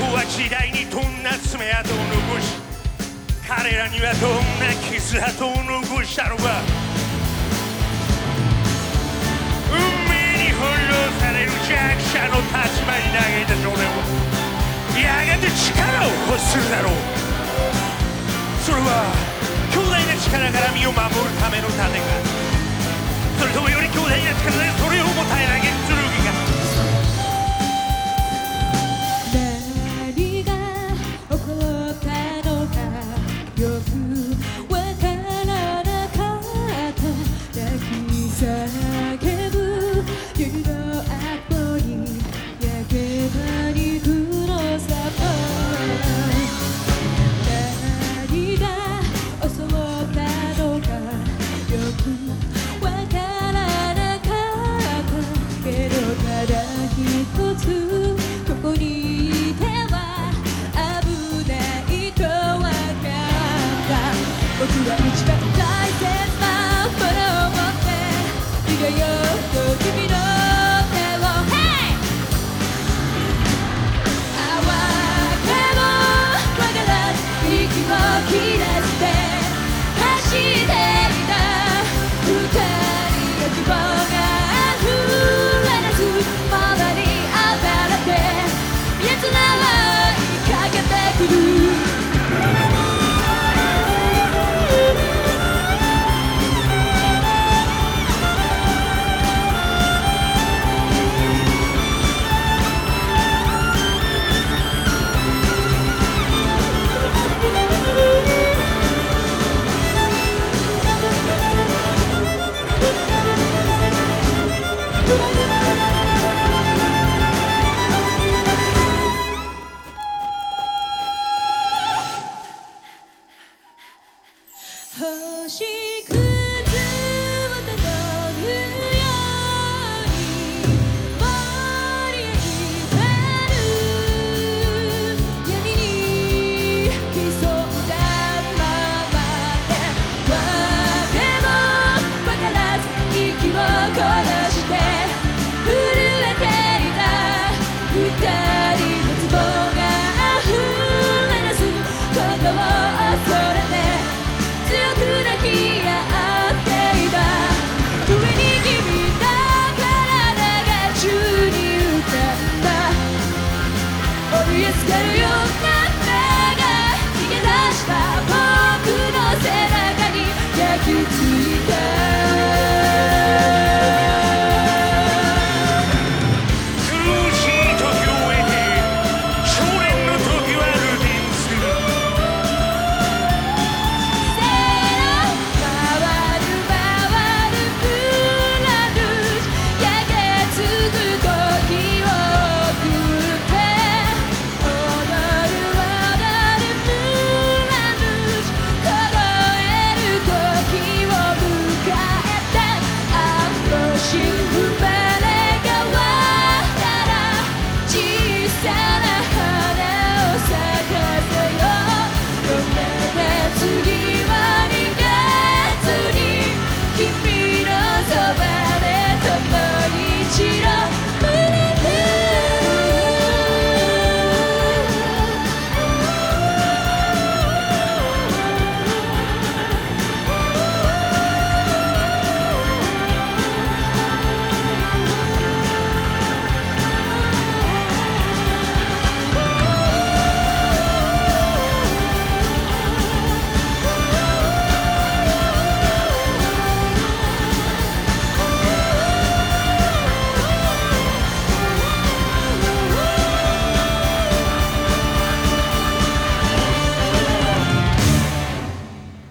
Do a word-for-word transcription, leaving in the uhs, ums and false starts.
は時代にどんな爪痕を残し、彼らにはどんな傷跡を残したのか。運命に翻弄される弱者の立場に嘆いた少年はやがて力を欲するだろう。それは強大な力から身を守るための盾か、それともより強大な力でそれをも耐え上げる剣か。 何が起こったのかよくわからなかった。泣き叫ぶ夜の後に焼けた肉のさま、何が襲ったのかよくわからなかったけど、ただ一つここにいては危ないとわかった。僕は一番大切なものを持って逃げようと君の手を、Hey! 慌てもわからず息を切らせて走っていた二人の希望が溢れ出す周りあばらって奴らは追いかけてくる。星屑をたどるように盛り上がる闇に潜んだままで、わけもわからず息を殺して震えていた二人の壺が溢れ出すことを恐れて強く抱き合っていた。上に君の体が宙に浮かんだ。折りつけるような